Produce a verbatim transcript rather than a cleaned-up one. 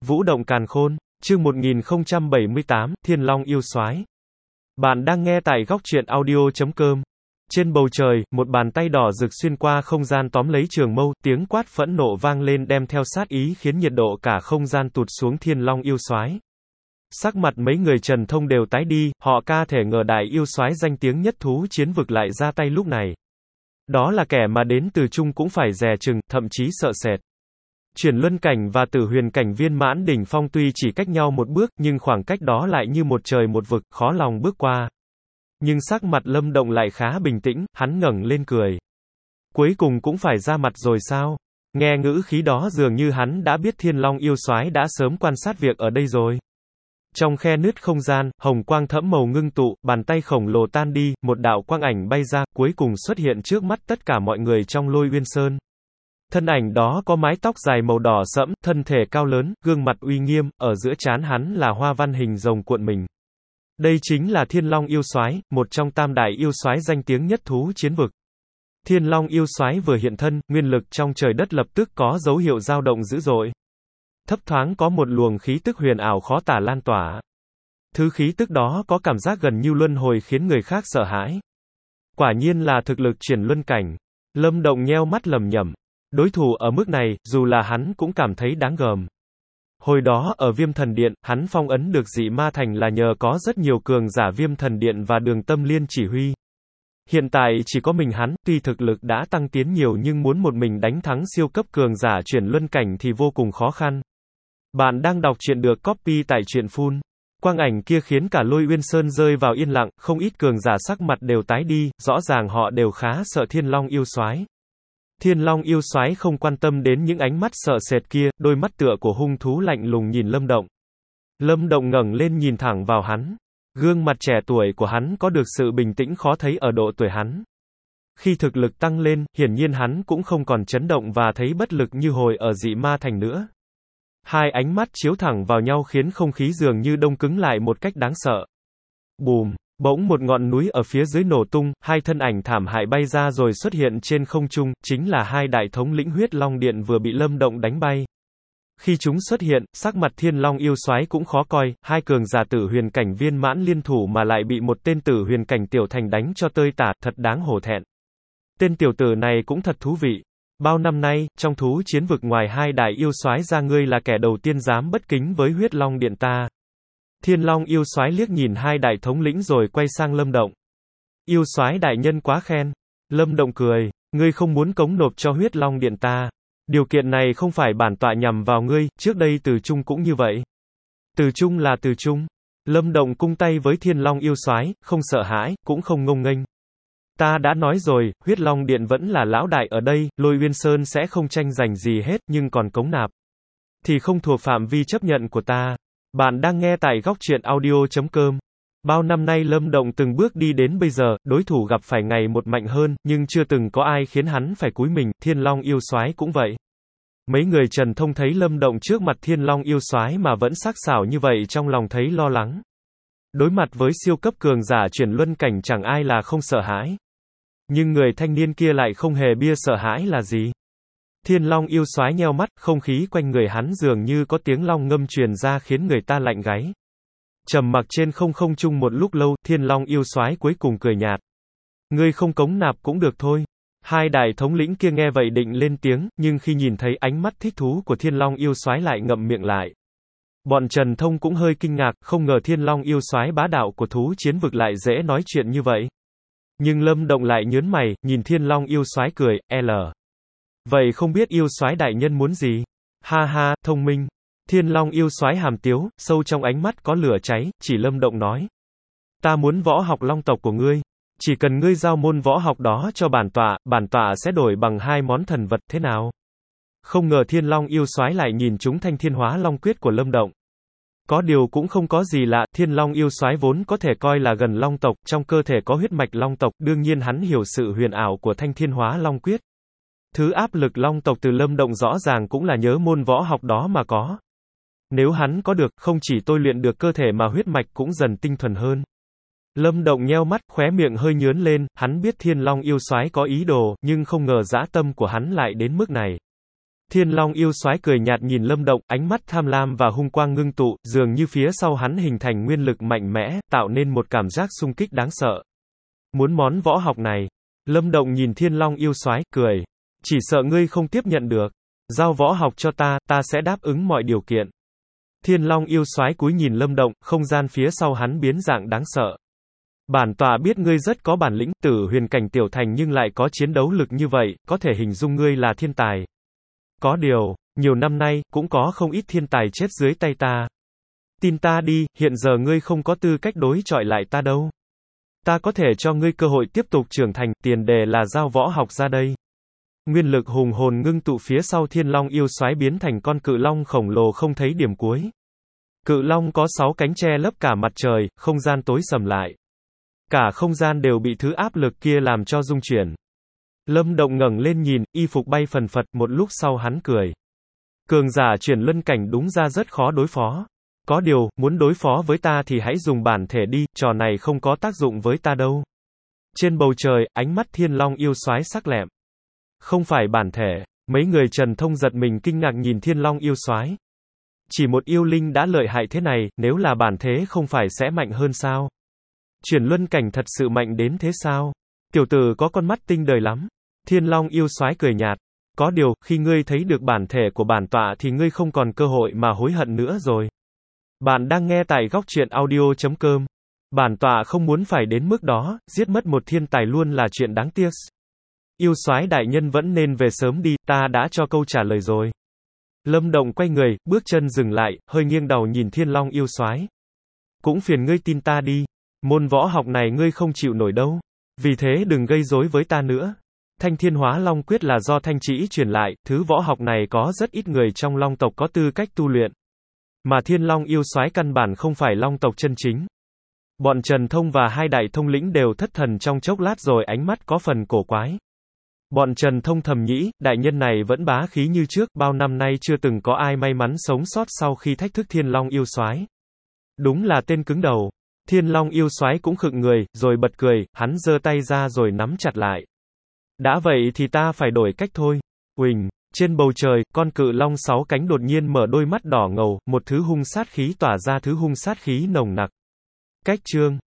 Vũ động càn khôn, chương một nghìn không trăm bảy mươi tám, Thiên Long yêu soái. Bạn đang nghe tại góc truyện audio chấm com. Trên bầu trời, một bàn tay đỏ rực xuyên qua không gian tóm lấy trường mâu, tiếng quát phẫn nộ vang lên đem theo sát ý khiến nhiệt độ cả không gian tụt xuống. Thiên Long yêu soái. Sắc mặt mấy người Trần Thông đều tái đi, họ ca thể ngờ đại yêu soái danh tiếng nhất thú chiến vực lại ra tay lúc này. Đó là kẻ mà đến từ chung cũng phải dè chừng, thậm chí sợ sệt. Chuyển luân cảnh và tử huyền cảnh viên mãn đỉnh phong tuy chỉ cách nhau một bước, nhưng khoảng cách đó lại như một trời một vực, khó lòng bước qua. Nhưng sắc mặt Lâm Động lại khá bình tĩnh, hắn ngẩng lên cười. Cuối cùng cũng phải ra mặt rồi sao? Nghe ngữ khí đó dường như hắn đã biết Thiên Long yêu soái đã sớm quan sát việc ở đây rồi. Trong khe nứt không gian, hồng quang thẫm màu ngưng tụ, bàn tay khổng lồ tan đi, một đạo quang ảnh bay ra, cuối cùng xuất hiện trước mắt tất cả mọi người trong Lôi Uyên Sơn. Thân ảnh đó có mái tóc dài màu đỏ sẫm, thân thể cao lớn, gương mặt uy nghiêm, ở giữa trán hắn là hoa văn hình rồng cuộn mình. Đây chính là Thiên Long yêu soái, một trong tam đại yêu soái danh tiếng nhất thú chiến vực. Thiên Long yêu soái vừa hiện thân, nguyên lực trong trời đất lập tức có dấu hiệu dao động dữ dội. Thấp thoáng có một luồng khí tức huyền ảo khó tả lan tỏa. Thứ khí tức đó có cảm giác gần như luân hồi khiến người khác sợ hãi. Quả nhiên là thực lực triển luân cảnh. Lâm Động nheo mắt lẩm nhẩm. Đối thủ ở mức này, dù là hắn cũng cảm thấy đáng gờm. Hồi đó ở Viêm Thần Điện, hắn phong ấn được Dị Ma Thành là nhờ có rất nhiều cường giả Viêm Thần Điện và Đường Tâm Liên chỉ huy. Hiện tại chỉ có mình hắn, tuy thực lực đã tăng tiến nhiều nhưng muốn một mình đánh thắng siêu cấp cường giả chuyển luân cảnh thì vô cùng khó khăn. Bạn đang đọc truyện được copy tại truyện full. Quang ảnh kia khiến cả Lôi Uyên Sơn rơi vào yên lặng, không ít cường giả sắc mặt đều tái đi, rõ ràng họ đều khá sợ Thiên Long yêu soái. Thiên Long yêu soái không quan tâm đến những ánh mắt sợ sệt kia, đôi mắt tựa của hung thú lạnh lùng nhìn Lâm Động. Lâm Động ngẩng lên nhìn thẳng vào hắn. Gương mặt trẻ tuổi của hắn có được sự bình tĩnh khó thấy ở độ tuổi hắn. Khi thực lực tăng lên, hiển nhiên hắn cũng không còn chấn động và thấy bất lực như hồi ở Dị Ma Thành nữa. Hai ánh mắt chiếu thẳng vào nhau khiến không khí dường như đông cứng lại một cách đáng sợ. Bùm! Bỗng một ngọn núi ở phía dưới nổ tung, hai thân ảnh thảm hại bay ra rồi xuất hiện trên không trung, chính là hai đại thống lĩnh Huyết Long Điện vừa bị Lâm Động đánh bay. Khi chúng xuất hiện, sắc mặt Thiên Long yêu soái cũng khó coi, hai cường giả tử huyền cảnh viên mãn liên thủ mà lại bị một tên tử huyền cảnh tiểu thành đánh cho tơi tả, thật đáng hổ thẹn. Tên tiểu tử này cũng thật thú vị. Bao năm nay, trong thú chiến vực ngoài hai đại yêu soái ra ngươi là kẻ đầu tiên dám bất kính với Huyết Long Điện ta. Thiên Long yêu soái liếc nhìn hai đại thống lĩnh rồi quay sang Lâm Động. Yêu soái đại nhân quá khen. Lâm Động cười, ngươi không muốn cống nộp cho Huyết Long Điện ta. Điều kiện này không phải bản tọa nhằm vào ngươi, trước đây Từ Trung cũng như vậy. Từ Trung là Từ Trung. Lâm Động cung tay với Thiên Long yêu soái, không sợ hãi, cũng không ngông nghênh. Ta đã nói rồi, Huyết Long Điện vẫn là lão đại ở đây, Lôi Uyên Sơn sẽ không tranh giành gì hết, nhưng còn cống nạp thì không thuộc phạm vi chấp nhận của ta. Bạn đang nghe tại góc truyện audio chấm com. Bao năm nay Lâm Động từng bước đi đến bây giờ, đối thủ gặp phải ngày một mạnh hơn, nhưng chưa từng có ai khiến hắn phải cúi mình, Thiên Long yêu soái cũng vậy. Mấy người Trần Thông thấy Lâm Động trước mặt Thiên Long yêu soái mà vẫn sắc sảo như vậy trong lòng thấy lo lắng. Đối mặt với siêu cấp cường giả chuyển luân cảnh chẳng ai là không sợ hãi. Nhưng người thanh niên kia lại không hề bia sợ hãi là gì. Thiên Long yêu soái nheo mắt, không khí quanh người hắn dường như có tiếng long ngâm truyền ra khiến người ta lạnh gáy. Trầm mặc trên không không trung một lúc lâu, Thiên Long yêu soái cuối cùng cười nhạt. Ngươi không cống nạp cũng được thôi. Hai đại thống lĩnh kia nghe vậy định lên tiếng, nhưng khi nhìn thấy ánh mắt thích thú của Thiên Long yêu soái lại ngậm miệng lại. Bọn Trần Thông cũng hơi kinh ngạc, không ngờ Thiên Long yêu soái bá đạo của thú chiến vực lại dễ nói chuyện như vậy. Nhưng Lâm Động lại nhớn mày, nhìn Thiên Long yêu soái cười, L. Vậy không biết yêu soái đại nhân muốn gì? Ha ha, thông minh. Thiên Long yêu soái hàm tiếu, sâu trong ánh mắt có lửa cháy, chỉ Lâm Động nói. Ta muốn võ học long tộc của ngươi. Chỉ cần ngươi giao môn võ học đó cho bản tọa, bản tọa sẽ đổi bằng hai món thần vật, thế nào? Không ngờ Thiên Long yêu soái lại nhìn trúng Thanh Thiên Hóa Long Quyết của Lâm Động. Có điều cũng không có gì lạ, Thiên Long yêu soái vốn có thể coi là gần long tộc, trong cơ thể có huyết mạch long tộc, đương nhiên hắn hiểu sự huyền ảo của Thanh Thiên Hóa Long Quyết. Thứ áp lực long tộc từ Lâm Động rõ ràng cũng là nhớ môn võ học đó mà có. Nếu hắn có được, không chỉ tôi luyện được cơ thể mà huyết mạch cũng dần tinh thuần hơn. Lâm Động nheo mắt, khóe miệng hơi nhướng lên, hắn biết Thiên Long yêu soái có ý đồ, nhưng không ngờ dã tâm của hắn lại đến mức này. Thiên Long yêu soái cười nhạt nhìn Lâm Động, ánh mắt tham lam và hung quang ngưng tụ, dường như phía sau hắn hình thành nguyên lực mạnh mẽ, tạo nên một cảm giác xung kích đáng sợ. Muốn món võ học này? Lâm Động nhìn Thiên Long yêu soái, cười. Chỉ sợ ngươi không tiếp nhận được. Giao võ học cho ta, ta sẽ đáp ứng mọi điều kiện. Thiên Long yêu soái cúi nhìn Lâm Động, không gian phía sau hắn biến dạng đáng sợ. Bản tọa biết ngươi rất có bản lĩnh, tử huyền cảnh tiểu thành nhưng lại có chiến đấu lực như vậy, có thể hình dung ngươi là thiên tài. Có điều, nhiều năm nay, cũng có không ít thiên tài chết dưới tay ta. Tin ta đi, hiện giờ ngươi không có tư cách đối chọi lại ta đâu. Ta có thể cho ngươi cơ hội tiếp tục trưởng thành, tiền đề là giao võ học ra đây. Nguyên lực hùng hồn ngưng tụ phía sau Thiên Long yêu soái biến thành con cự long khổng lồ không thấy điểm cuối. Cự long có sáu cánh che lấp cả mặt trời, không gian tối sầm lại. Cả không gian đều bị thứ áp lực kia làm cho rung chuyển. Lâm Động ngẩng lên nhìn, y phục bay phần phật, một lúc sau hắn cười. Cường giả chuyển luân cảnh đúng ra rất khó đối phó. Có điều, muốn đối phó với ta thì hãy dùng bản thể đi, trò này không có tác dụng với ta đâu. Trên bầu trời, ánh mắt Thiên Long yêu soái sắc lẹm. Không phải bản thể, mấy người Trần Thông giật mình kinh ngạc nhìn Thiên Long yêu soái. Chỉ một yêu linh đã lợi hại thế này, nếu là bản thế không phải sẽ mạnh hơn sao? Chuyển luân cảnh thật sự mạnh đến thế sao? Tiểu tử có con mắt tinh đời lắm. Thiên Long yêu soái cười nhạt. Có điều, khi ngươi thấy được bản thể của bản tọa thì ngươi không còn cơ hội mà hối hận nữa rồi. Bạn đang nghe tại góc truyện audio chấm com. Bản tọa không muốn phải đến mức đó, giết mất một thiên tài luôn là chuyện đáng tiếc. Yêu soái đại nhân vẫn nên về sớm đi, ta đã cho câu trả lời rồi. Lâm Động quay người, bước chân dừng lại, hơi nghiêng đầu nhìn Thiên Long yêu soái. Cũng phiền ngươi tin ta đi. Môn võ học này ngươi không chịu nổi đâu. Vì thế đừng gây rối với ta nữa. Thanh Thiên Hóa Long Quyết là do Thanh Trĩ truyền lại, thứ võ học này có rất ít người trong Long tộc có tư cách tu luyện. Mà Thiên Long yêu soái căn bản không phải Long tộc chân chính. Bọn Trần Thông và hai đại thông lĩnh đều thất thần trong chốc lát rồi ánh mắt có phần cổ quái. Bọn Trần Thông thầm nghĩ, đại nhân này vẫn bá khí như trước, bao năm nay chưa từng có ai may mắn sống sót sau khi thách thức Thiên Long yêu soái. Đúng là tên cứng đầu. Thiên Long yêu soái cũng khựng người, rồi bật cười, hắn giơ tay ra rồi nắm chặt lại. Đã vậy thì ta phải đổi cách thôi. Uỳnh, trên bầu trời, con cự long sáu cánh đột nhiên mở đôi mắt đỏ ngầu, một thứ hung sát khí tỏa ra thứ hung sát khí nồng nặc. Cách chương